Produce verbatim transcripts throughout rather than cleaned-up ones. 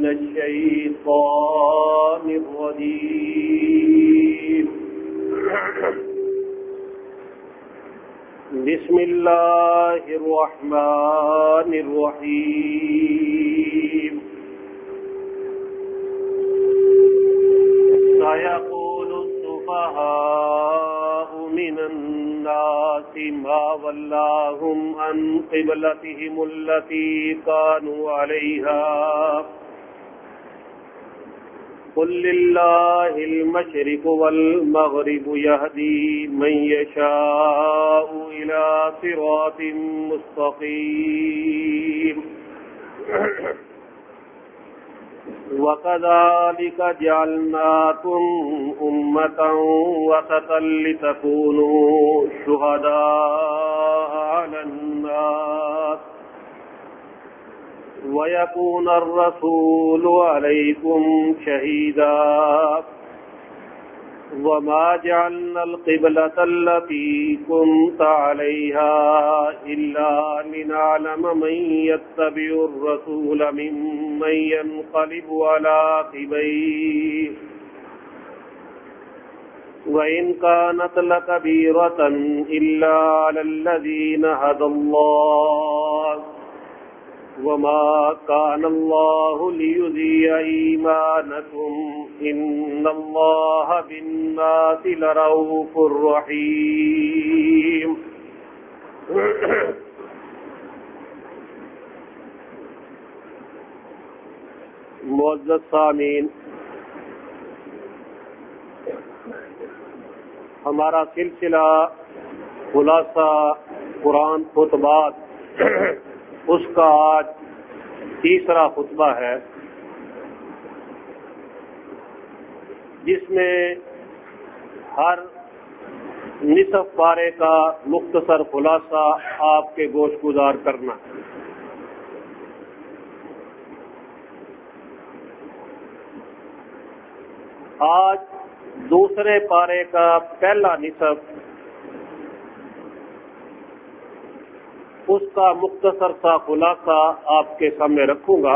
من الشيطان الرجيم بسم الله الرحمن الرحيم سيقول السفهاء من الناس ما ولاهم عن قبلتهم التي كانوا عليها قل لله المشرق والمغرب يهدي من يشاء إلى صراط مستقيم وكذلك جعلناكم أمة وسطا لتكونوا شهداء على الناس ويكون الرسول عليكم شهيدا وما جعلنا القبلة التي كنت عليها إلا لنعلم من يتبع الرسول ممن ينقلب على عقبيه وإن كانت لكبيرة إلا على الذين هدى الله وما كان الله ليضيع إيمانكم إن الله بالناس لرؤوف رحيم. معزز سامعین، ہمارا سلسلہ خلاصہ قرآن خطبات اس کا آج تیسرا خطبہ ہے، جس میں ہر نصف پارے کا مختصر خلاصہ آپ کے گوش گزار کرنا۔ آج دوسرے پارے کا پہلا نصف، اس کا مختصر سا خلاصہ آپ کے سامنے رکھوں گا۔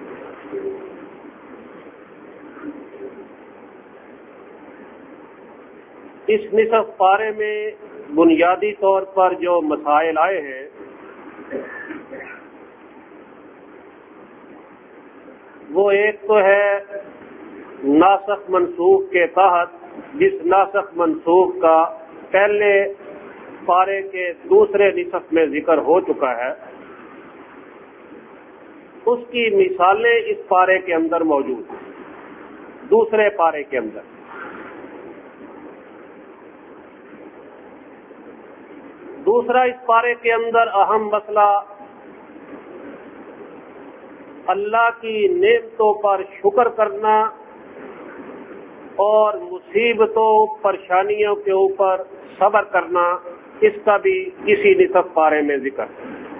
اس نصف پارے میں بنیادی طور پر جو مسائل آئے ہیں وہ ایک تو ہے ناسخ منسوخ کے تحت، جس ناسخ منسوخ کا پہلے پارے کے دوسرے نصف میں ذکر ہو چکا ہے، اس کی مثالیں اس پارے کے اندر موجود ہیں، دوسرے پارے کے اندر۔ دوسرا اس پارے کے اندر اہم مسئلہ اللہ کی نعمتوں پر شکر کرنا اور مصیبتوں پریشانیوں کے اوپر صبر کرنا، اس کا بھی اسی نصف پارے میں ذکر۔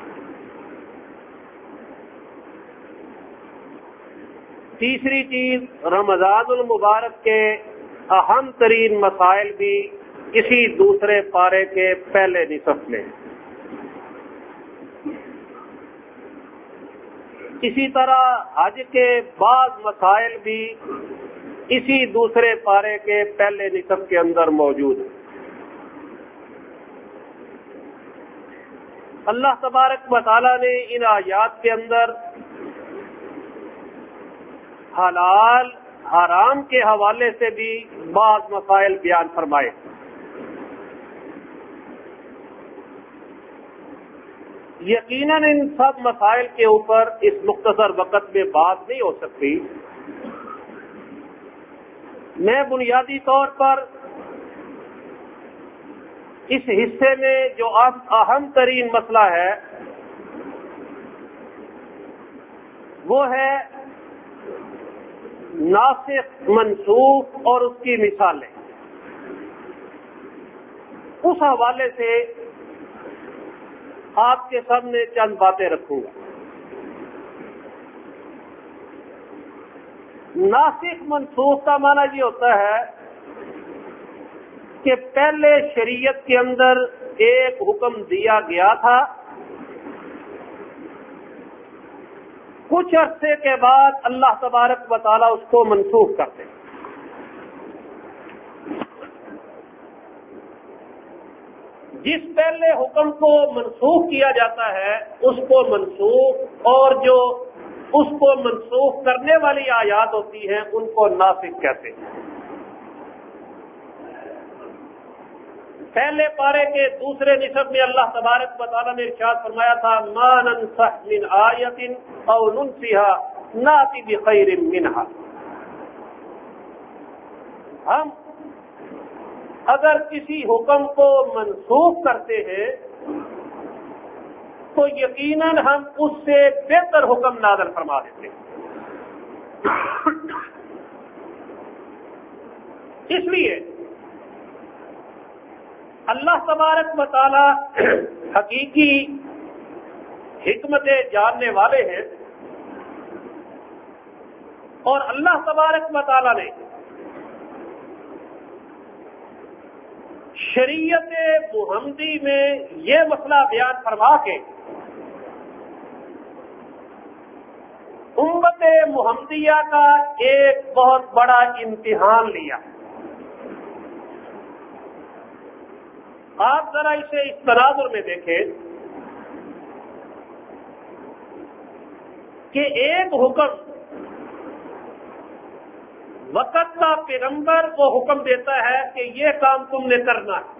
تیسری چیز، رمضان المبارک کے اہم ترین مسائل بھی اسی دوسرے پارے کے پہلے نصف میں۔ اسی طرح حج کے بعض مسائل بھی اسی دوسرے پارے کے پہلے نصف کے اندر موجود ہیں۔ اللہ تبارک و تعالی نے ان آیات کے اندر حلال حرام کے حوالے سے بھی بعض مسائل بیان فرمائے۔ یقیناً ان سب مسائل کے اوپر اس مختصر وقت میں بات نہیں ہو سکتی۔ میں بنیادی طور پر اس حصے میں جو اہم ترین مسئلہ ہے وہ ہے ناسخ منسوخ اور اس کی مثالیں۔ اس حوالے سے آپ کے سامنے چند باتیں رکھوں گا۔ ناسخ منسوخ کا معنی یہ ہوتا ہے کہ پہلے شریعت کے اندر ایک حکم دیا گیا تھا کچھ عرصے کے بعد اللہ تبارک و تعالیٰ اس کو منسوخ کرتے ہیں۔ جس پہلے حکم کو منسوخ کیا جاتا ہے اس کو منسوخ، اور جو اس کو منسوخ کرنے والی آیات ہوتی ہیں ان کو ناسخ کہتے ہیں۔ پہلے پارے کے دوسرے نصف میں اللہ تبارک و تعالیٰ نے ارشاد فرمایا تھا ما ننسخ من آیت او ننسها ناتی بخیر منها، ہم اگر کسی حکم کو منسوخ کرتے ہیں تو یقیناً ہم اس سے بہتر حکم نازل فرما دیتے ہیں۔ اس لیے اللہ تبارک و تعالی حقیقی حکمتیں جاننے والے ہیں، اور اللہ تبارک و تعالی نے شریعت محمدی میں یہ مسئلہ بیان فرما کے امت محمدیہ کا ایک بہت بڑا امتحان لیا۔ آپ ذرا اسے اس تناظر میں دیکھیں کہ ایک حکم وقت کا پیغمبر کو حکم دیتا ہے کہ یہ کام تم نے کرنا ہے،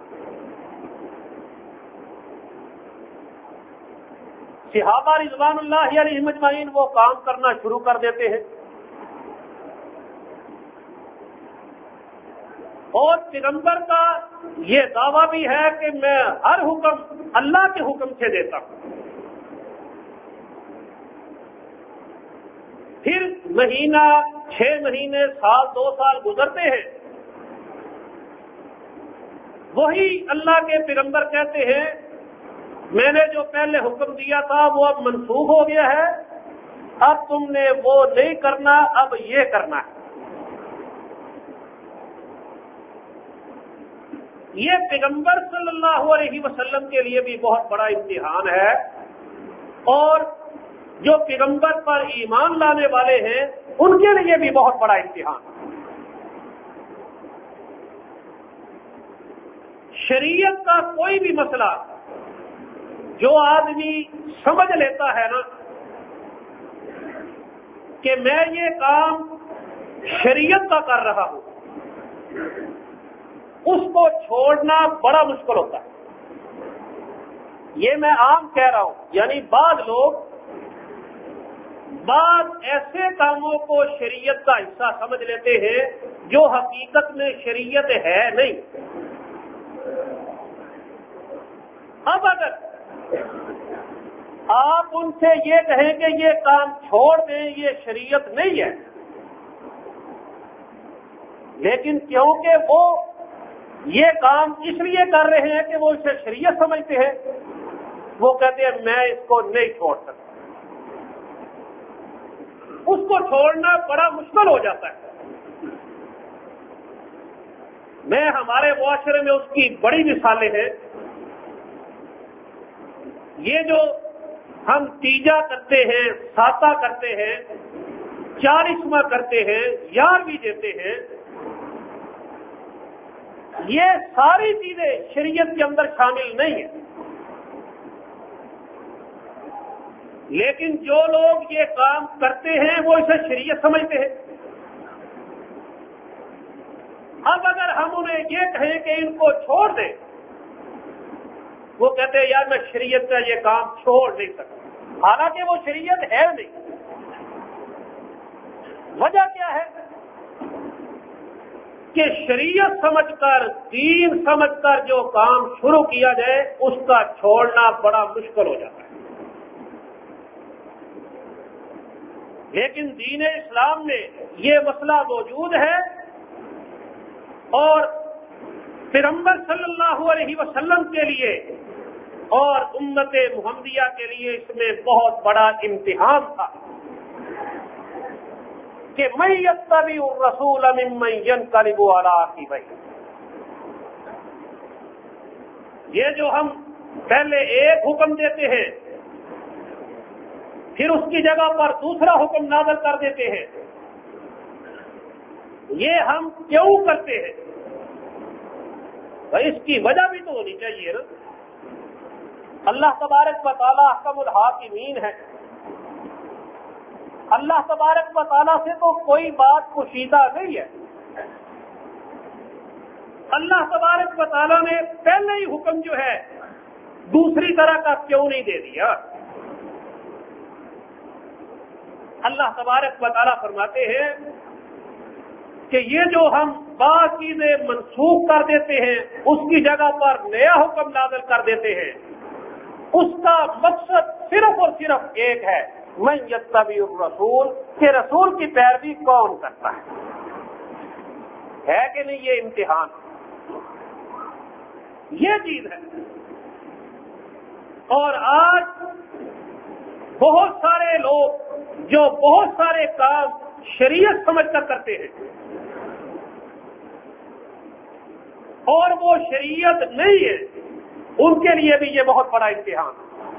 صحابہ رضوان اللہ علیہم اجمعین وہ کام کرنا شروع کر دیتے ہیں، اور پیغمبر کا یہ دعویٰ بھی ہے کہ میں ہر حکم اللہ کے حکم سے دیتا ہوں۔ پھر مہینہ، چھ مہینے، سال، دو سال گزرتے ہیں، وہی اللہ کے پیغمبر کہتے ہیں میں نے جو پہلے حکم دیا تھا وہ اب منسوخ ہو گیا ہے، اب تم نے وہ نہیں کرنا، اب یہ کرنا ہے۔ یہ پیغمبر صلی اللہ علیہ وسلم کے لیے بھی بہت بڑا امتحان ہے، اور جو پیغمبر پر ایمان لانے والے ہیں ان کے لیے بھی بہت بڑا امتحان ہے۔ شریعت کا کوئی بھی مسئلہ جو آدمی سمجھ لیتا ہے نا کہ میں یہ کام شریعت کا کر رہا ہوں، اس کو چھوڑنا بڑا مشکل ہوتا ہے۔ یہ میں عام کہہ رہا ہوں، یعنی بعض لوگ بعض ایسے کاموں کو شریعت کا حصہ سمجھ لیتے ہیں جو حقیقت میں شریعت ہے نہیں۔ اب اگر آپ ان سے یہ کہیں کہ یہ کام چھوڑ دیں، یہ شریعت نہیں ہے، لیکن کیونکہ وہ یہ کام اس لیے کر رہے ہیں کہ وہ اسے شریعت سمجھتے ہیں، وہ کہتے ہیں میں اس کو نہیں چھوڑ سکتا، اس کو چھوڑنا بڑا مشکل ہو جاتا ہے۔ میں ہمارے معاشرے میں اس کی بڑی مثالیں ہیں۔ یہ جو ہم تیجا کرتے ہیں، ساتہ کرتے ہیں، چالیسواں کرتے ہیں، یارویں دیتے ہیں، یہ ساری چیزیں شریعت کے اندر شامل نہیں ہیں، لیکن جو لوگ یہ کام کرتے ہیں وہ اسے شریعت سمجھتے ہیں۔ اب اگر ہم انہیں یہ کہیں کہ ان کو چھوڑ دیں، وہ کہتے ہیں یار میں شریعت کا یہ کام چھوڑ نہیں سکتا، حالانکہ وہ شریعت ہے نہیں۔ وجہ کیا ہے کہ شریعت سمجھ کر، دین سمجھ کر جو کام شروع کیا جائے اس کا چھوڑنا بڑا مشکل ہو جاتا ہے۔ لیکن دین اسلام میں یہ مسئلہ موجود ہے، اور پیغمبر صلی اللہ علیہ وسلم کے لیے اور امت محمدیہ کے لیے اس میں بہت بڑا امتحان تھا کہ من یتبع الرسول ممن ینقلب علی عقبیہ۔ یہ جو ہم پہلے ایک حکم دیتے ہیں، پھر اس کی جگہ پر دوسرا حکم نازل کر دیتے ہیں. یہ ہم کیوں کرتے ہیں؟ اس کی وجہ بھی تو ہونی چاہیے نا. اللہ تبارک و تعالیٰ احکم الحاکمین ہے. اللہ تبارک و تعالیٰ سے تو کوئی بات پوشیدہ نہیں ہے. اللہ تبارک و تعالیٰ نے پہلے ہی حکم جو ہے دوسری طرح کا کیوں نہیں دے دیا؟ اللہ تبارک و تعالیٰ فرماتے ہیں کہ یہ جو ہم بعض چیزیں منسوخ کر دیتے ہیں اس کی جگہ پر نیا حکم نازل کر دیتے ہیں، اس کا مقصد صرف اور صرف ایک ہے، من یتبع الرسول، کہ رسول کی پیروی کون کرتا ہے. ہے کہ نہیں؟ یہ امتحان، یہ چیز ہے. اور آج بہت سارے لوگ جو بہت سارے کام شریعت سمجھ کر کرتے ہیں اور وہ شریعت نہیں ہے، ان کے لیے بھی یہ بہت بڑا امتحان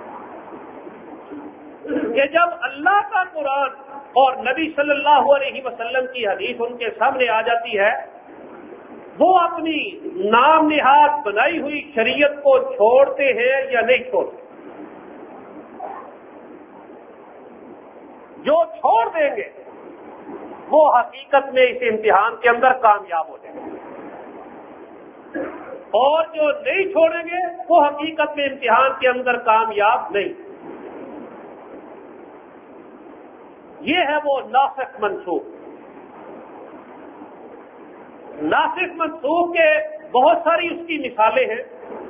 کہ جب اللہ کا قرآن اور نبی صلی اللہ علیہ وسلم کی حدیث ان کے سامنے آ جاتی ہے، وہ اپنی نام نہاد بنائی ہوئی شریعت کو چھوڑتے ہیں یا نہیں چھوڑتے. جو چھوڑ دیں گے وہ حقیقت میں اس امتحان کے اندر کامیاب ہو جائیں گے، اور جو نہیں چھوڑیں گے وہ حقیقت میں امتحان کے اندر کامیاب نہیں. یہ ہے وہ ناسخ منسوخ. ناسخ منسوخ کے بہت ساری اس کی مثالیں ہیں،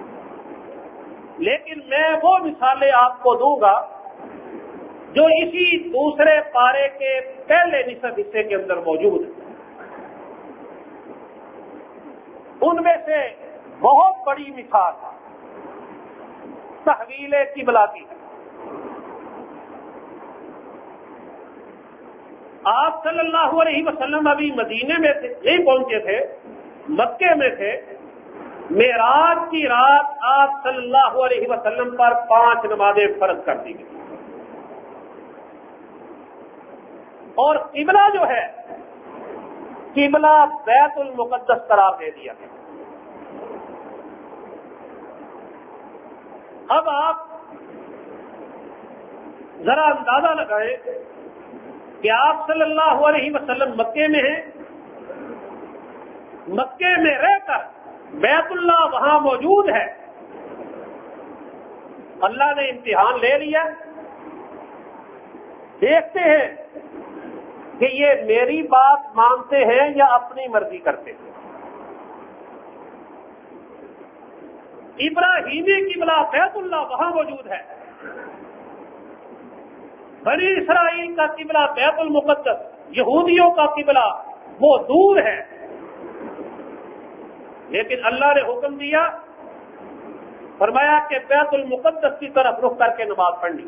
لیکن میں وہ مثالیں آپ کو دوں گا جو اسی دوسرے پارے کے پہلے نصف حصے کے اندر موجود ہیں. ان میں سے بہت بڑی مثال تحویل قبلہ کی ہے. آپ صلی اللہ علیہ وسلم ابھی مدینے میں تھے، نہیں پہنچے تھے، مکے میں تھے. معراج کی رات آپ صلی اللہ علیہ وسلم پر پانچ نمازیں فرض کر دی گئی، اور قبلہ جو ہے قبلہ بیت المقدس قرار دے دیا گیا. اب آپ ذرا اندازہ لگائیں کہ آپ صلی اللہ علیہ وسلم مکے میں ہیں، مکے میں رہ کر بیت اللہ وہاں موجود ہے. اللہ نے امتحان لے لیا، دیکھتے ہیں کہ یہ میری بات مانتے ہیں یا اپنی مرضی کرتے ہیں. ابراہیمی قبلہ بیت اللہ وہاں موجود ہے، بنی اسرائیل کا قبلہ بیت المقدس، یہودیوں کا قبلہ وہ دور ہے. لیکن اللہ نے حکم دیا، فرمایا کہ بیت المقدس کی طرف رخ کر کے نماز پڑھنی.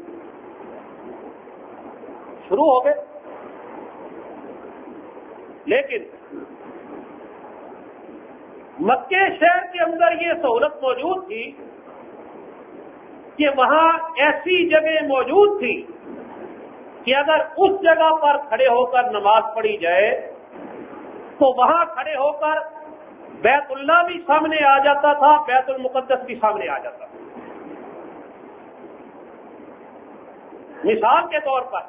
شروع ہو گئے. لیکن مکے شہر کے اندر یہ سہولت موجود تھی کہ وہاں ایسی جگہ موجود تھی کہ اگر اس جگہ پر کھڑے ہو کر نماز پڑھی جائے تو وہاں کھڑے ہو کر بیت اللہ بھی سامنے آ جاتا تھا، بیت المقدس بھی سامنے آ جاتا تھا. مثال کے طور پر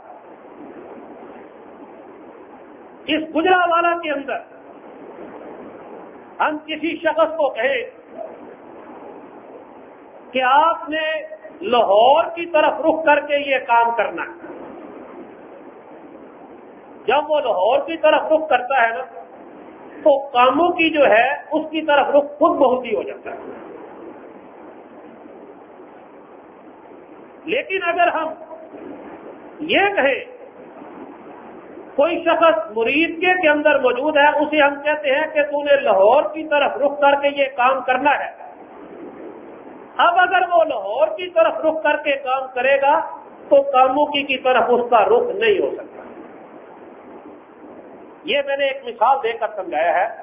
اس گجرانوالہ کے اندر ہم کسی شخص کو کہیں کہ آپ نے لاہور کی طرف رخ کر کے یہ کام کرنا ہے. جب وہ لاہور کی طرف رخ کرتا ہے نا تو کاموں کی جو ہے اس کی طرف رخ خود بہت ہی ہو جاتا ہے. لیکن اگر ہم یہ کہیں کوئی شخص مرید کے کے اندر موجود ہے، اسے ہم کہتے ہیں کہ تو نے لاہور کی طرف رخ کر کے یہ کام کرنا ہے. اب اگر وہ لاہور کی طرف رخ کر کے کام کرے گا تو کاموں کی کی طرف اس کا رخ نہیں ہو سکتا. یہ میں نے ایک مثال دے کر سمجھایا ہے.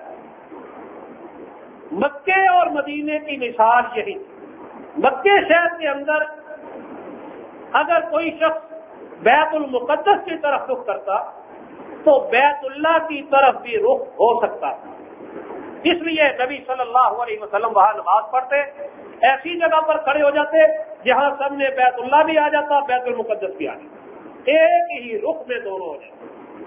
مکے اور مدینے کی مثال یہی. مکے شہر کے اندر اگر کوئی شخص بیت المقدس کی طرف رخ کرتا تو بیت اللہ کی طرف بھی رخ ہو سکتا تھا. اس لیے نبی صلی اللہ علیہ وسلم وہاں نماز پڑھتے، ایسی جگہ پر کھڑے ہو جاتے جہاں سامنے بیت اللہ بھی آ جاتا، بیت المقدس بھی آ جاتا، ایک ہی رخ میں دونوں ہو جاتے.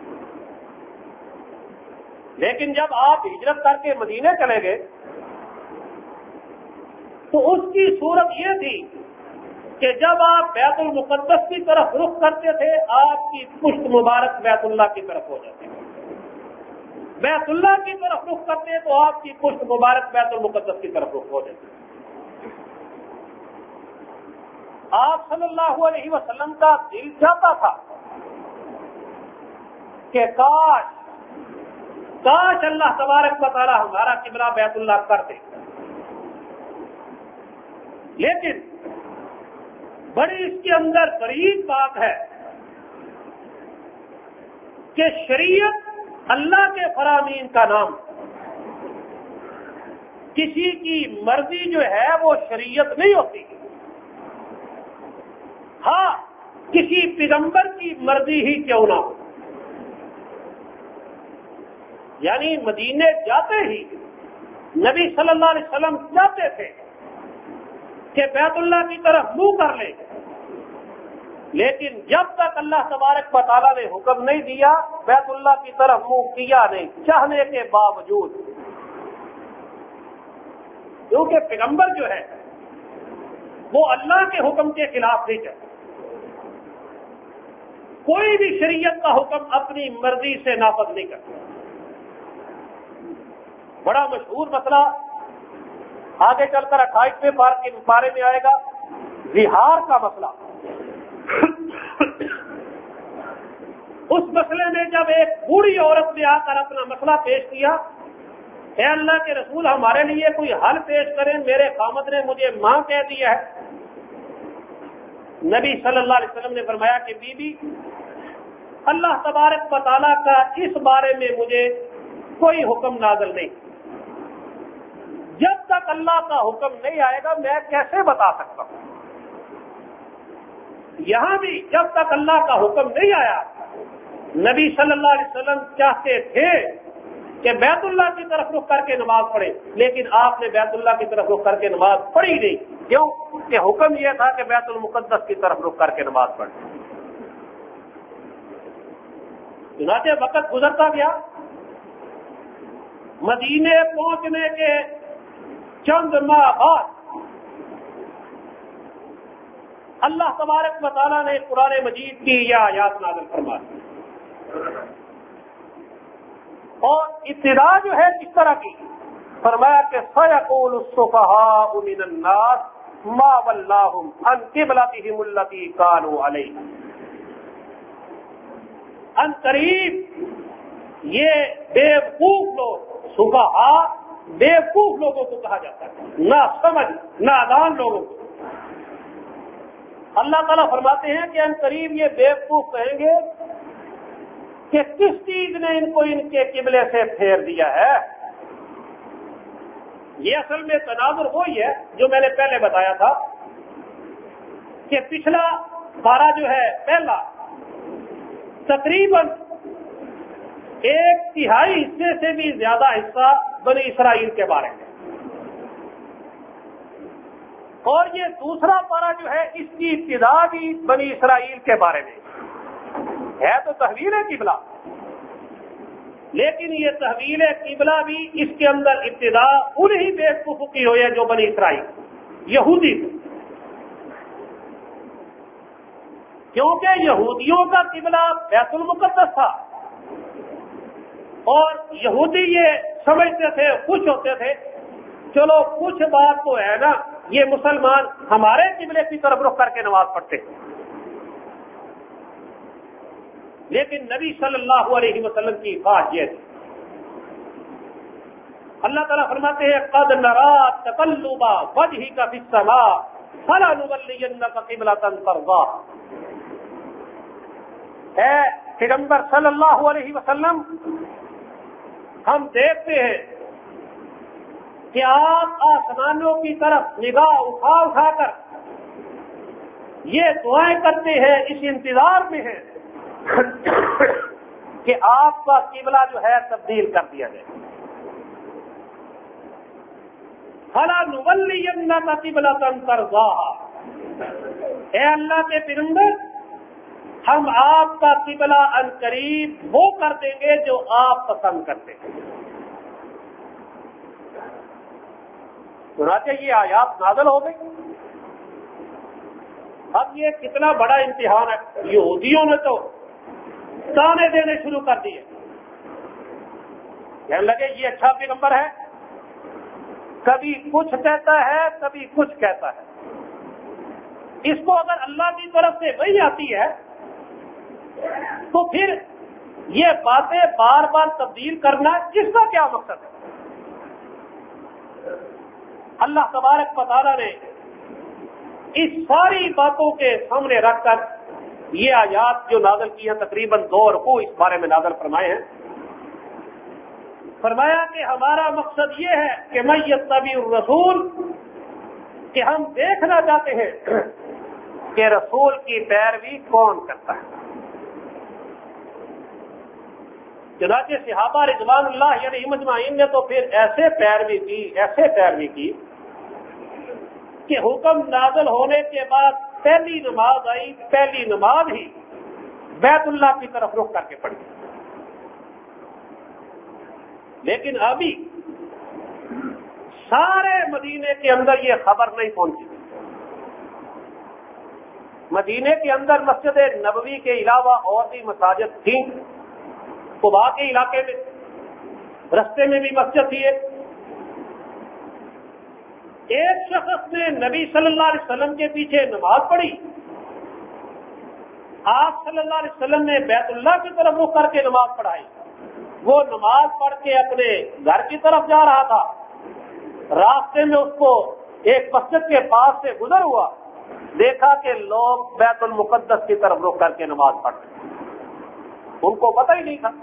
لیکن جب آپ ہجرت کر کے مدینے چلے گئے تو اس کی صورت یہ تھی کہ جب آپ بیت المقدس کی طرف رخ کرتے تھے آپ کی پشت مبارک بیت اللہ کی طرف ہو جاتی، بیت اللہ کی طرف رخ کرتے تو آپ کی پشت مبارک بیت المقدس کی طرف رخ ہو جاتی. آپ صلی اللہ علیہ وسلم کا دل چاہتا تھا کہ کاش کاش اللہ تبارک و تعالی ہمارا قبلہ بیت اللہ کر دے، لیکن بڑی اس کے اندر غریب بات ہے کہ شریعت اللہ کے فرامین کا نام، کسی کی مرضی جو ہے وہ شریعت نہیں ہوتی. ہاں کسی پیغمبر کی مرضی ہی کیوں نہ ہو، یعنی مدینے جاتے ہی نبی صلی اللہ علیہ وسلم چاہتے تھے کہ بیت اللہ کی طرف منہ کر لے، لیکن جب تک اللہ تبارک و تعالیٰ نے حکم نہیں دیا بیت اللہ کی طرف منہ کیا نہیں، چاہنے کے باوجود. کیونکہ پیغمبر جو ہے وہ اللہ کے حکم کے خلاف نہیں چلتا، کوئی بھی شریعت کا حکم اپنی مرضی سے نافذ نہیں کرتا. بڑا مشہور مسئلہ آگے چل کر اٹھائیسویں پارے میں آئے گا، زہار کا مسئلہ. اس مسئلے میں جب ایک بوڑھی عورت نے آ کر اپنا مسئلہ پیش کیا، اے اللہ کے رسول ہمارے لیے کوئی حل پیش کریں، میرے خامد نے مجھے ماں کہہ دیا ہے. نبی صلی اللہ علیہ وسلم نے فرمایا کہ بی بی اللہ تبارک و تعالیٰ کا اس بارے میں مجھے کوئی حکم نازل نہیں، جب تک اللہ کا حکم نہیں آئے گا میں کیسے بتا سکتا ہوں. یہاں بھی جب تک اللہ کا حکم نہیں آیا نبی صلی اللہ علیہ وسلم چاہتے تھے کہ بیت اللہ کی طرف رخ کر کے نماز پڑھے، لیکن آپ نے بیت اللہ کی طرف رخ کر کے نماز پڑھی نہیں. کیوں کہ حکم یہ تھا کہ بیت المقدس کی طرف رخ کر کے نماز پڑھے. چنانچہ وقت گزرتا گیا، مدینے پہنچنے کے چند ماہ بعد اللہ تبارک و تعالیٰ نے قرآن مجید کی یہ آیات نازل فرمائی، اور ابتدا جو ہے اس طرح کی فرمایا کہ سَيَقُولُ السُّفَهَاءُ مِنَ النَّاسِ مَا وَلَّاهُمْ عَنْ قِبْلَتِهِمُ الَّتِي كَانُوا عَلَيْهَا. ان قریب یہ بیوقوف لوگ، سفہاء بیوقوف لوگوں کو کہا جاتا ہے، نہ سمجھ نادان لوگوں کو. اللہ تعالیٰ فرماتے ہیں کہ ان قریب یہ بیوقوف کہیں گے کہ کس چیز نے ان کو ان کے قبلے سے پھیر دیا ہے. یہ اصل میں تناظر وہی ہے جو میں نے پہلے بتایا تھا کہ پچھلا پارہ جو ہے پہلا تقریباً ایک تہائی حصے سے بھی زیادہ حصہ بنی اسرائیل کے بارے میں، اور یہ دوسرا پارہ جو ہے اس کی ابتدا بھی بنی اسرائیل کے بارے میں ہے. تو تحویل قبلہ، لیکن یہ تحویل قبلہ بھی اس کے اندر ابتدا انہی بیوقوفوں کی ہوئی ہے جو بنی اسرائیل یہودی تھے. کیونکہ یہودیوں کا قبلہ بیت المقدس تھا، اور یہودی یہ سمجھتے تھے، خوش ہوتے تھے، چلو کچھ بات تو ہے نا، یہ مسلمان ہمارے قبلے کی طرف رخ کر کے نماز پڑھتے. لیکن نبی صلی اللہ علیہ وسلم کی خواہش یہ تھی. اللہ تعالیٰ فرماتے ہیں قد نرى تقلب وجهك في السماء فلنولينك قبلة ترضاها. اے پیغمبر صلی اللہ علیہ وسلم، ہم دیکھتے ہیں کہ آپ آسمانوں کی طرف نگاہ اٹھا اٹھا کر یہ دعائیں کرتے ہیں، اس انتظار میں ہیں کہ آپ کا قبلہ جو ہے تبدیل کر دیا جائے۔ فَلَنُوَلِّيَنَّكَ قِبْلَةً تَرْضَاهَا، اے اللہ کے پیغمبر، ہم آپ کا قبلہ عنقریب وہ کر دیں گے جو آپ پسند کرتے ہیں۔ چنانچہ یہ آیات نازل ہو گئی۔ اب یہ کتنا بڑا امتحان ہے، یہودیوں نے تو تانے دینے شروع کر دیے، کہنے لگے یہ اچھا پیغمبر ہے، کبھی کچھ کہتا ہے کبھی کچھ کہتا ہے، اس کو اگر اللہ کی طرف سے وہی آتی ہے تو پھر یہ باتیں بار بار تبدیل کرنا اس کا کیا مقصد ہے؟ اللہ تبارک و تعالیٰ نے اس ساری باتوں کے سامنے رکھ کر یہ آیات جو نازل کی ہیں، تقریباً دو رکوع اس بارے میں نازل فرمائے ہیں۔ فرمایا کہ ہمارا مقصد یہ ہے کہ من یتبع الرسول، کہ ہم دیکھنا چاہتے ہیں کہ رسول کی پیروی کون کرتا ہے۔ چنانچہ صحابہ رضوان اللہ علیہم اجمعین نے تو پھر ایسے پیروی کی ایسے پیروی کی کہ حکم نازل ہونے کے بعد پہلی نماز آئی، پہلی نماز ہی بیت اللہ کی طرف رخ کر کے پڑھی۔ لیکن ابھی سارے مدینے کے اندر یہ خبر نہیں پہنچی۔ مدینے کے اندر مسجد نبوی کے علاوہ اور بھی مساجد تھیں، قباء کے علاقے میں، رستے میں بھی مسجد تھی ایک۔ ایک شخص نے نبی صلی اللہ علیہ وسلم کے پیچھے نماز پڑھی، آپ صلی اللہ علیہ وسلم نے بیت اللہ کی طرف رخ کر کے نماز پڑھائی۔ وہ نماز پڑھ کے اپنے گھر کی طرف جا رہا تھا، راستے میں اس کو ایک مسجد کے پاس سے گزر ہوا، دیکھا کہ لوگ بیت المقدس کی طرف رخ کر کے نماز پڑھ رہے، ان کو پتہ ہی نہیں تھا۔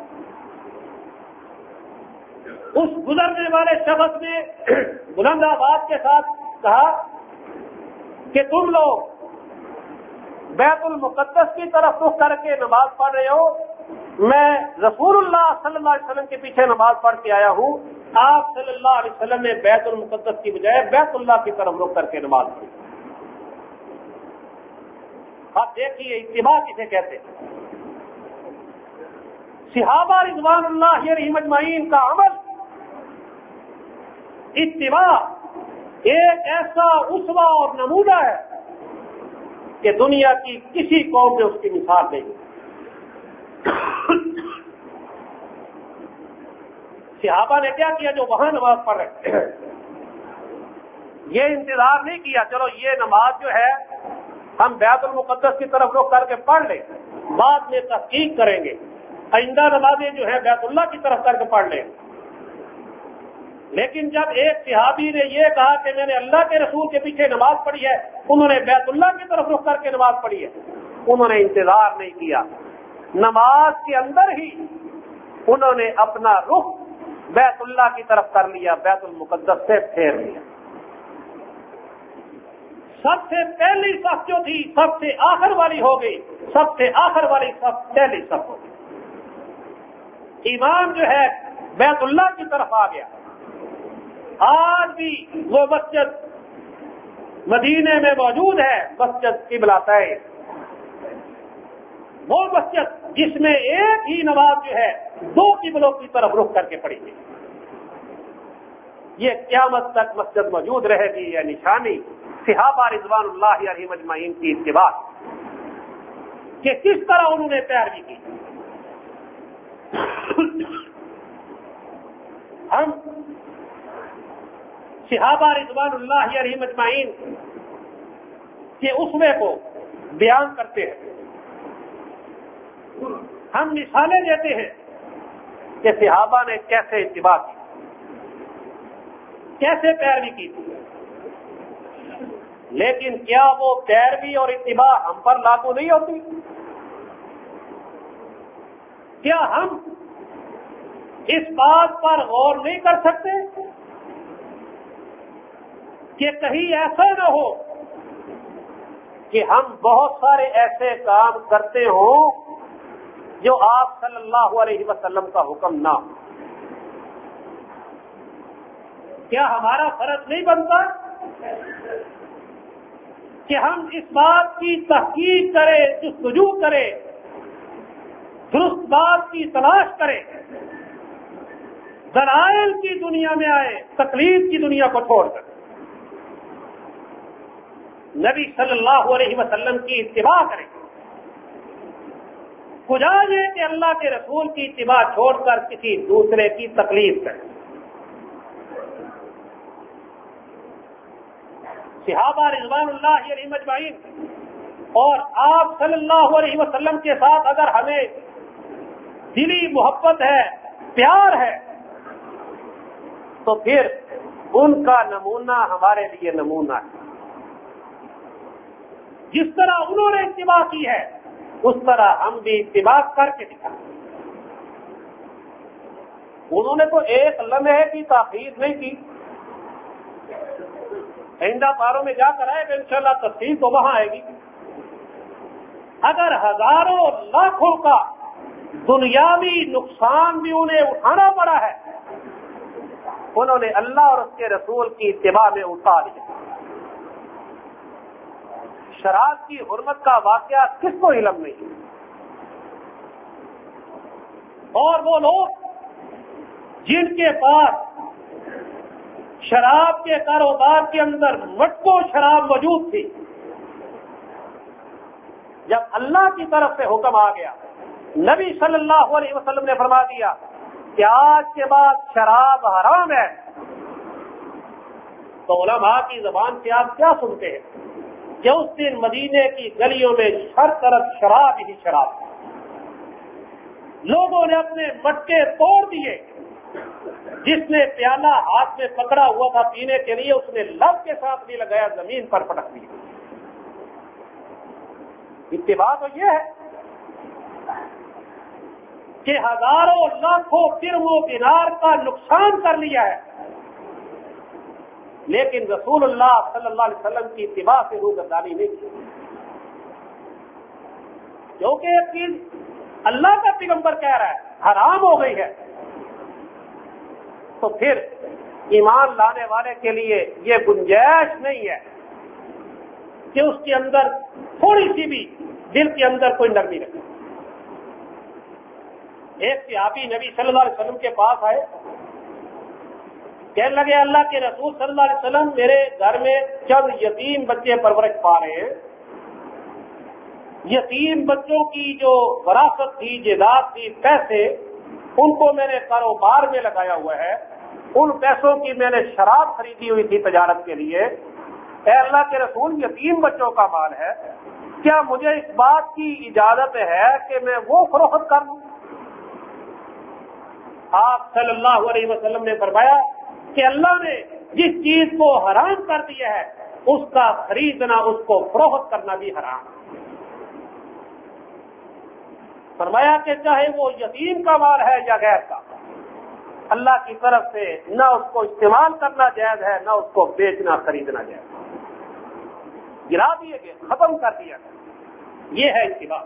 اس گزرنے والے شخص نے بلند آواز کے ساتھ کہا کہ تم لوگ بیت المقدس کی طرف رخ کر کے نماز پڑھ رہے ہو، میں رسول اللہ صلی اللہ علیہ وسلم کے پیچھے نماز پڑھ کے آیا ہوں، آپ صلی اللہ علیہ وسلم نے بیت المقدس کی بجائے بیت اللہ کی طرف رخ کر کے نماز پڑھی۔ آپ دیکھیے اتباع کسے کہتے ہیں۔ صحابہ رضوان اللہ علیہم اجمعین کا عمل، اتباع، ایک ایسا اسوہ اور نمونہ ہے کہ دنیا کی کسی قوم میں اس کی مثال نہیں۔ صحابہ نے کیا کیا جو وہاں نماز پڑھ رہے ہیں؟ یہ انتظار نہیں کیا چلو یہ نماز جو ہے ہم بیت المقدس کی طرف رخ کر کے پڑھ لیں، بعد میں تحقیق کریں گے، آئندہ نمازیں جو ہے بیت اللہ کی طرف کر کے پڑھ لیں۔ لیکن جب ایک صحابی نے یہ کہا کہ میں نے اللہ کے رسول کے پیچھے نماز پڑھی ہے، انہوں نے بیت اللہ کی طرف رخ کر کے نماز پڑھی ہے، انہوں نے انتظار نہیں کیا، نماز کے اندر ہی انہوں نے اپنا رخ بیت اللہ کی طرف کر لیا، بیت المقدس سے پھیر لیا۔ سب سے پہلی صف جو تھی سب سے آخر والی ہو گئی، سب سے آخر والی صف پہلی صف ہو گئی۔ ایمان جو ہے بیت اللہ کی طرف آ گیا۔ آج بھی وہ مسجد مدینے میں موجود ہے، مسجد قبلہ طیب، وہ مسجد جس میں ایک ہی نماز جو ہے دو قبلوں کی طرف رخ کر کے پڑھی گئی۔ یہ قیامت تک مسجد موجود رہے گی، یہ نشانی صحابہ رضوان اللہ علیہم اجمعین کی اتباع کہ کس طرح انہوں نے پیروی کی۔ ہم صحابہ رضوان اللہ علیہم اجمعین کے اسوے کو بیان کرتے ہیں، ہم مثالیں دیتے ہیں کہ صحابہ نے کیسے اتباع کی، کیسے پیروی کی تھی۔ لیکن کیا وہ پیروی اور اتباع ہم پر لاگو نہیں ہوتی؟ کیا ہم اس بات پر غور نہیں کر سکتے کہ کہیں ایسا نہ ہو کہ ہم بہت سارے ایسے کام کرتے ہوں جو آپ صلی اللہ علیہ وسلم کا حکم نہ ہو. کیا ہمارا فرض نہیں بنتا کہ ہم اس بات کی تحقیق کریں, جستجو کریں, درست بات کی تلاش کریں, دلائل کی دنیا میں آئے, تقلید کی دنیا کو چھوڑ کر نبی صلی اللہ علیہ وسلم کی اتباع کریں. گزارش ہے کہ اللہ کے رسول کی اتباع چھوڑ کر کسی دوسرے کی تقلید کریں. صحابہ رضوان اللہ علیہم اجمعین اور آپ صلی اللہ علیہ وسلم کے ساتھ اگر ہمیں دلی محبت ہے, پیار ہے, تو پھر ان کا نمونہ ہمارے لیے نمونہ ہے. جس طرح انہوں نے اتباع کی ہے اس طرح ہم بھی اتباع کر کے دکھائیں. انہوں نے تو ایک لمحے کی تاخیر نہیں کی. آئندہ پاروں میں جا کر آئے گا انشاءاللہ, تفصیل تو وہاں آئے گی. اگر ہزاروں لاکھوں کا دنیاوی نقصان بھی انہیں اٹھانا پڑا ہے, انہوں نے اللہ اور اس کے رسول کی اتباع میں اٹھا لیا. شراب کی حرمت کا واقعہ کس کو علم نہیں, اور وہ لوگ جن کے پاس شراب کے کاروبار کے اندر مٹکوں شراب موجود تھی, جب اللہ کی طرف سے حکم آ گیا, نبی صلی اللہ علیہ وسلم نے فرما دیا کہ آج کے بعد شراب حرام ہے, تو علماء کی زبان سے آپ کیا سنتے ہیں کہ اس دن مدینے کی گلیوں میں ہر طرف شراب ہی شراب. لوگوں نے اپنے مٹکے توڑ دیے. جس نے پیالہ ہاتھ میں پکڑا ہوا تھا پینے کے لیے, اس نے لب کے ساتھ نہیں لگایا, زمین پر پٹک دیا. اتباع تو یہ ہے کہ ہزاروں لاکھوں درہم دینار کا نقصان کر لیا ہے, لیکن رسول اللہ صلی اللہ علیہ وسلم کی اتباع سے روگردانی نہیں کی. کیونکہ ایک چیز اللہ کا پیغمبر کہہ رہا ہے حرام ہو گئی ہے, تو پھر ایمان لانے والے کے لیے یہ گنجائش نہیں ہے کہ اس کے اندر تھوڑی سی بھی دل کے اندر کوئی نرمی رکھے. ایک صحابی نبی صلی اللہ علیہ وسلم کے پاس آئے, کہنے لگے اللہ کے رسول صلی اللہ علیہ وسلم, میرے گھر میں چند یتیم بچے پرورش پا رہے ہیں. یتیم بچوں کی جو وراثت تھی, جائیداد تھی, پیسے, ان کو میں نے کاروبار میں لگایا ہوا ہے. ان پیسوں کی میں نے شراب خریدی ہوئی تھی تجارت کے لیے. اے اللہ کے رسول, یتیم بچوں کا مال ہے, کیا مجھے اس بات کی اجازت ہے کہ میں وہ فروخت کر لوں؟ آپ صلی اللہ علیہ وسلم نے فرمایا کہ اللہ نے جس چیز کو حرام کر دیا ہے اس کا خریدنا, اس کو فروخت کرنا بھی حرام. فرمایا کہ چاہے وہ یتیم کا مال ہے یا غیر کا, اللہ کی طرف سے نہ اس کو استعمال کرنا جائز ہے, نہ اس کو بیچنا خریدنا جائز. گرا دیے گئے, ختم کر دیا گیا. یہ ہے اتباع.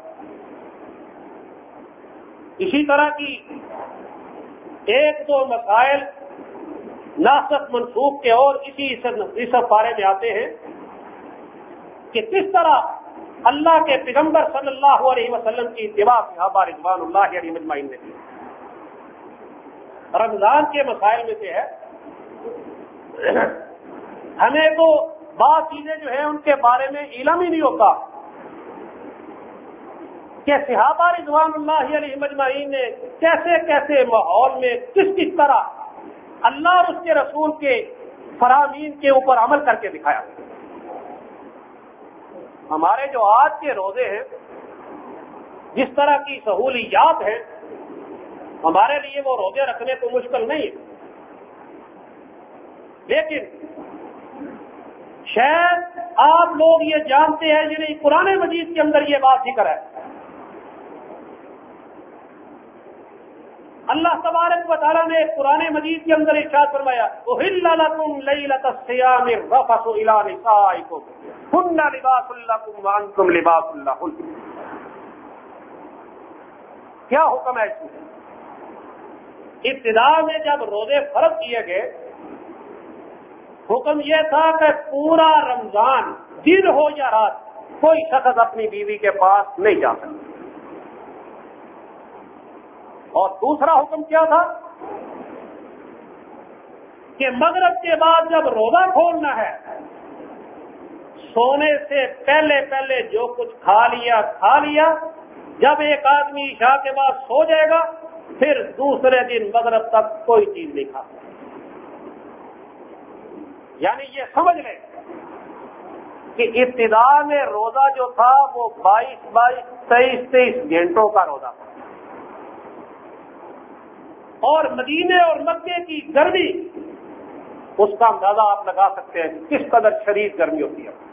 اسی طرح کی ایک دو مسائل ناسخ منسوخ کے اور اسی اس پارے میں آتے ہیں کہ کس طرح اللہ کے پیغمبر صلی اللہ علیہ وسلم کی اتباع صحابہ رضوان اللہ علیہم اجمعین نے کی. رمضان کے مسائل میں سے ہے, ہمیں تو بعض چیزیں جو ہیں ان کے بارے میں علم ہی نہیں ہوتا کہ صحابہ رضوان اللہ علیہم اجمعین نے کیسے کیسے ماحول میں کس کس طرح اللہ اور اس کے رسول کے فرامین کے اوپر عمل کر کے دکھایا. ہمارے جو آج کے روزے ہیں, جس طرح کی سہولیات ہیں, ہمارے لیے وہ روزے رکھنے کو مشکل نہیں ہے, لیکن شاید آپ لوگ یہ جانتے ہیں جنہیں قرآن مجید کے اندر یہ بات ذکر ہے. اللہ تبارک و تعالیٰ نے قرآن مجید کے اندر ارشاد فرمایا احل لکم لیلۃ الصیام الرفث الی نسائکم ہن لباس لکم وانتم لباس لہن. کیا حکم ہے اس میں؟ ابتدا میں جب روزے فرض کیے گئے حکم یہ تھا کہ پورا رمضان دن ہو یا رات کوئی شخص اپنی بیوی کے پاس نہیں جا سکتا. اور دوسرا حکم کیا تھا کہ مغرب کے بعد جب روزہ کھولنا ہے سونے سے پہلے پہلے جو کچھ کھا لیا کھا لیا جب ایک آدمی عشاء کے بعد سو جائے گا پھر دوسرے دن مغرب تک کوئی چیز نہیں کھا سکتا. یعنی یہ سمجھ لیں کہ ابتدا میں روزہ جو تھا وہ بائیس بائیس تیئیس تیئیس گھنٹوں کا روزہ تھا اور مدینے اور مکے کی گرمی اس کا اندازہ آپ لگا سکتے ہیں کس قدر شدید گرمی ہوتی ہے.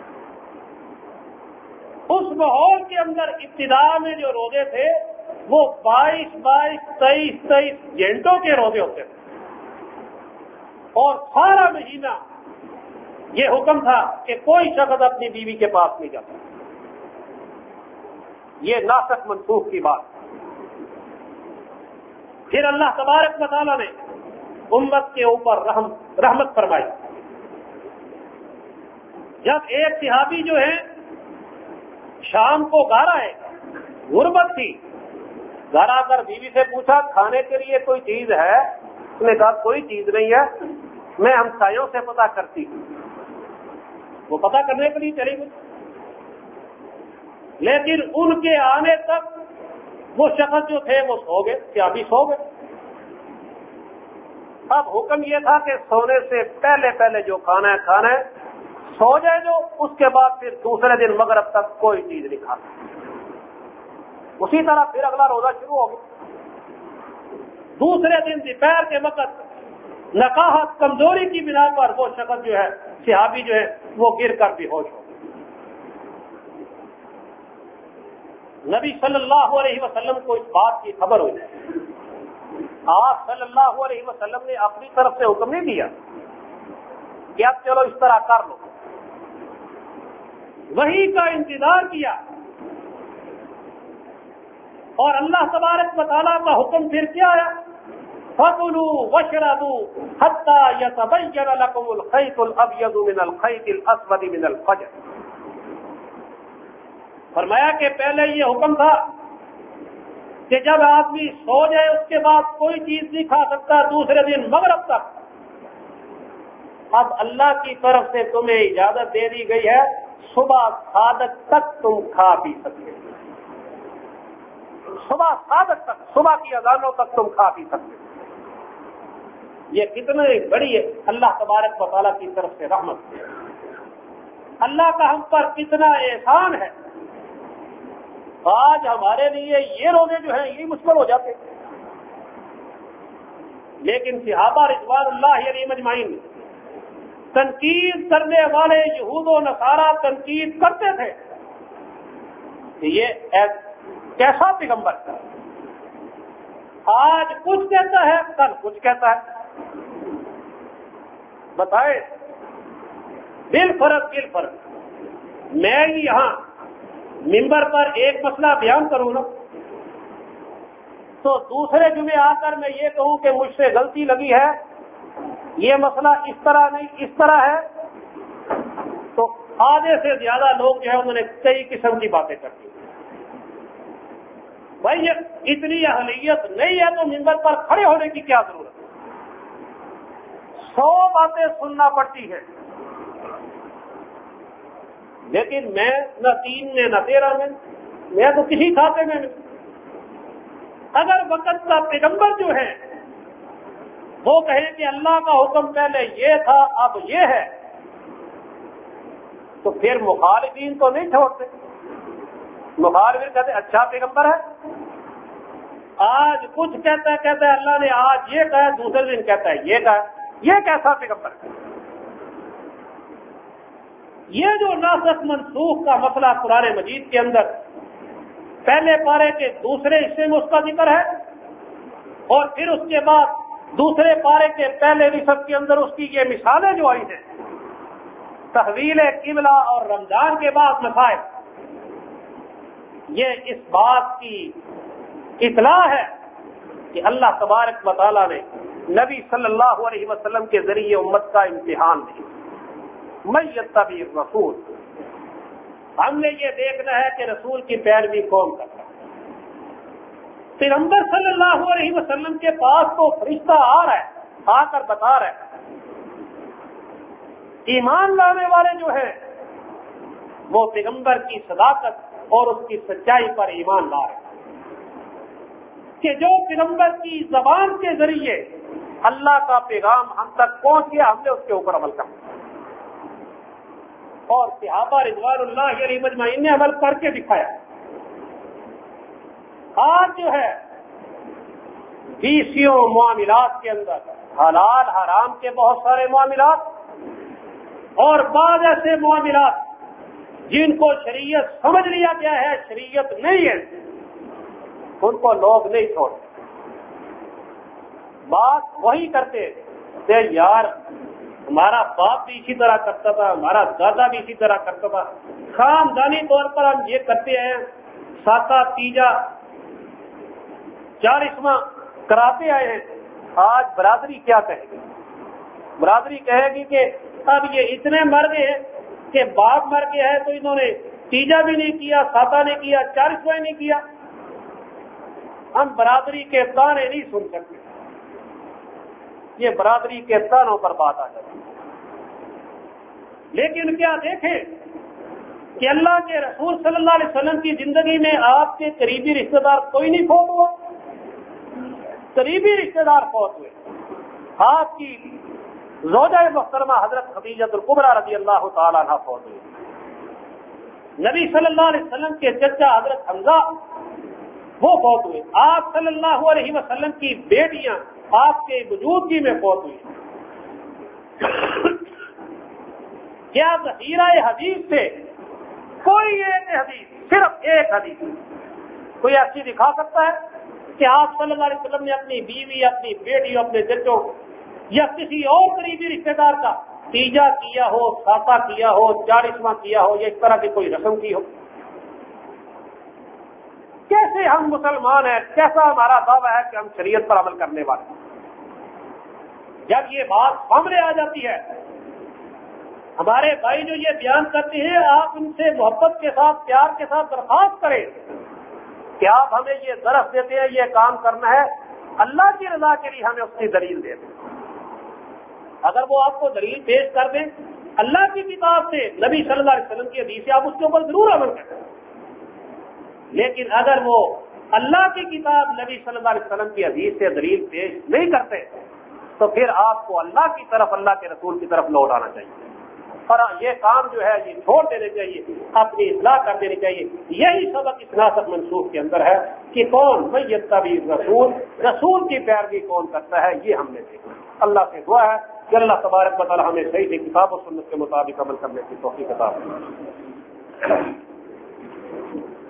اس ماحول کے اندر ابتدا میں جو روزے تھے وہ بائیس بائیس تیئیس تیئیس گھنٹوں کے روزے ہوتے تھے اور سارا مہینہ یہ حکم تھا کہ کوئی شخص اپنی بیوی کے پاس نہیں جاتا. یہ ناسخ منسوخ کی بات. پھر اللہ تبارک و تعالیٰ نے امت کے اوپر رحم رحمت فرمائی. جب ایک صحابی جو ہے شام کو گھر آئے غربت تھی گھر آ کر بیوی سے پوچھا کھانے کے لیے کوئی چیز ہے؟ اس نے کہا کوئی چیز نہیں ہے میں ہمسایوں سے پتہ کرتی ہوں. وہ پتہ کرنے کے لیے چلی گئی لیکن ان کے آنے تک وہ شخص جو تھے وہ سو گئے صحابی سو گئے. اب حکم یہ تھا کہ سونے سے پہلے پہلے جو کھانا ہے کھانا ہے سو جائے جو اس کے بعد پھر دوسرے دن مغرب تک کوئی چیز نہیں کھا سکتے. اسی طرح پھر اگلا روزہ شروع ہو گیا. دوسرے دن دوپہر کے وقت نقاہت کمزوری کی بنا پر وہ شخص جو ہے صحابی جو ہے وہ گر کر بھی ہوش ہو. نبی صلی اللہ علیہ وسلم کو اس بات کی خبر ہوئی. آپ صلی اللہ علیہ وسلم نے اپنی طرف سے حکم نہیں دیا کہ اب چلو اس طرح کر لو. وحی کا انتظار کیا اور اللہ تبارک و تعالیٰ کا حکم پھر کیا ہے فَكُلُوا وَاشْرَبُوا حَتَّى يَتَبَيَّنَ لَكُمُ الْخَيْطُ الْأَبْيَضُ مِنَ الْخَيْطِ الْأَسْوَدِ مِنَ الْفَجْرِ. فرمایا کہ پہلے یہ حکم تھا کہ جب آدمی سو جائے اس کے بعد کوئی چیز نہیں کھا سکتا دوسرے دن مغرب تک. اب اللہ کی طرف سے تمہیں اجازت دے دی گئی ہے صبح صادق تک تم کھا پی سکتے. صبح صادق تک صبح کی اذانوں تک تم کھا پی سکتے. یہ کتنی بڑی ہے اللہ تبارک و تعالیٰ کی طرف سے رحمت. اللہ کا ہم پر کتنا احسان ہے. آج ہمارے لیے یہ روزے جو ہیں یہ مشکل ہو جاتے لیکن صحابہ رضوان اللہ علیہم اجمعین تنقید کرنے والے یہود و نصارہ تنقید کرتے تھے کہ یہ کیسا پیغمبر تھا. آج کچھ کہتا ہے کل کچھ کہتا ہے. بتائے بال فرق بال فرق میں یہاں ممبر پر ایک مسئلہ بیان کروں نا تو دوسرے جمعے آ کر میں یہ کہوں کہ مجھ سے غلطی لگی ہے یہ مسئلہ اس طرح نہیں اس طرح ہے تو آدھے سے زیادہ لوگ جو ہے انہوں نے کئی قسم کی باتیں کر دی. بھائی اتنی اہلیت نہیں ہے تو ممبر پر کھڑے ہونے کی کیا ضرورت ہے. سو باتیں سننا پڑتی ہے لیکن میں نہ تین میں نہ تیرہ میں میں تو کسی کھاتے میں نہیں. اگر وقت کا پیغمبر جو ہے وہ کہے کہ اللہ کا حکم پہلے یہ تھا اب یہ ہے تو پھر مخالفین تو نہیں چھوڑتے. مخالفین کہتے اچھا پیغمبر ہے آج کچھ کہتا ہے کہتا ہے اللہ نے آج یہ کہا دوسرے دن کہتا ہے یہ کہا. یہ کیسا پیغمبر ہے. یہ جو ناسخ منسوخ کا مسئلہ قرآن مجید کے اندر پہلے پارے کے دوسرے حصے میں اس کا ذکر ہے اور پھر اس کے بعد دوسرے پارے کے پہلے نصف کے اندر اس کی یہ مثالیں جو آئی ہیں، تحویل قبلہ اور رمضان کے بعد مسائل، یہ اس بات کی اطلاع ہے کہ اللہ تبارک و تعالیٰ نے نبی صلی اللہ علیہ وسلم کے ذریعے امت کا امتحان دیا۔ من یتبع الرسول، ہم نے یہ دیکھنا ہے کہ رسول کی پیروی کون کرتا ہے۔ پیغمبر صلی اللہ علیہ وسلم کے پاس تو فرشتہ آ رہا ہے، آ کر بتا رہا ہے، ایمان لانے والے جو ہیں وہ پیغمبر کی صداقت اور اس کی سچائی پر ایمان لا رہے ہیں کہ جو پیغمبر کی زبان کے ذریعے اللہ کا پیغام ہم تک پہنچ گیا، ہم نے اس کے اوپر عمل کرنا، اور صحابہ رضوان اللہ علیہ مجمعین نے عمل کر کے دکھایا۔ آج جو ہے بیسیوں معاملات کے اندر حلال حرام کے بہت سارے معاملات اور بعض ایسے معاملات جن کو شریعت سمجھ لیا گیا ہے شریعت نہیں ہے، ان کو لوگ نہیں چھوڑتے، بات وہی کرتے کہ یار ہمارا باپ بھی اسی طرح کرتا تھا، ہمارا دادا بھی اسی طرح کرتا تھا، خاندانی طور پر ہم یہ کرتے ہیں، ساتہ تیجا چالیسواں کراتے آئے ہیں۔ آج برادری کیا کہے گی؟ برادری کہے گی کہ اب یہ اتنے مر گئے ہیں کہ باپ مر گیا ہے تو انہوں نے تیجا بھی نہیں کیا، ساتہ نہیں کیا، چالیسواں نہیں کیا۔ ہم برادری کے تانے نہیں سن سکتے، یہ برادری کے تانوں پر بات آ جاتی ہے۔ لیکن کیا دیکھیں کہ اللہ کے رسول صلی اللہ علیہ وسلم کی زندگی میں آپ کے قریبی رشتہ دار کوئی نہیں فوت ہوا، قریبی رشتہ دار فوت ہوئے۔ آپ کی زوجہ محترمہ حضرت خدیجہ الکبریٰ رضی اللہ تعالیٰ عنہ فوت ہوئے۔ نبی صلی اللہ علیہ وسلم کے چچا حضرت حمزہ وہ فوت ہوئے۔ آپ صلی اللہ علیہ وسلم کی بیٹیاں آپ کے موجودگی میں فوت ہوئی۔ کیا ذخیرہ حدیث سے کوئی ایک حدیث، صرف ایک حدیث کوئی ایسی دکھا سکتا ہے کہ آپ صلی اللہ علیہ وسلم نے اپنی بیوی، اپنی بیٹی، اپنے چچوں یا کسی اور قریبی رشتے دار کا تیجا کیا ہو، ساتہ کیا ہو، چالیسواں کیا ہو، یا اس طرح کی کوئی رسم کی ہو؟ کیسے ہم مسلمان ہیں، کیسا ہمارا دعویٰ ہے کہ ہم شریعت پر عمل کرنے والے ہیں؟ جب یہ بات سامنے آ جاتی ہے، ہمارے بھائی جو یہ بیان کرتے ہیں، آپ ان سے محبت کے ساتھ، پیار کے ساتھ درخواست کریں کہ آپ ہمیں یہ درس دیتے ہیں، یہ کام کرنا ہے، اللہ کی رضا کے لیے ہمیں اس کی دلیل دے دیں۔ اگر وہ آپ کو دلیل پیش کر دیں اللہ کی کتاب سے، نبی صلی اللہ علیہ وسلم کی حدیث سے، آپ اس کے اوپر ضرور عمل کریں۔ لیکن اگر وہ اللہ کی کتاب، نبی صلی اللہ علیہ وسلم کی حدیث سے دلیل پیش نہیں کرتے تو پھر آپ کو اللہ کی طرف، اللہ کے رسول کی طرف لوٹ آنا چاہیے، اور یہ کام جو ہے یہ چھوڑ دینے چاہیے، اپنی اصلاح کر دینی چاہیے۔ یہی سبق اس ناسخ منسوخ کے اندر ہے کہ کون من یتبع الرسول، رسول کی پیروی کون کرتا ہے، یہ ہم نے دیکھا۔ اللہ سے دعا ہے کہ اللہ تبارک و تعالی ہمیں صحیح سے کتاب و سنت کے مطابق عمل کرنے کی توفیق عطا فرمائے۔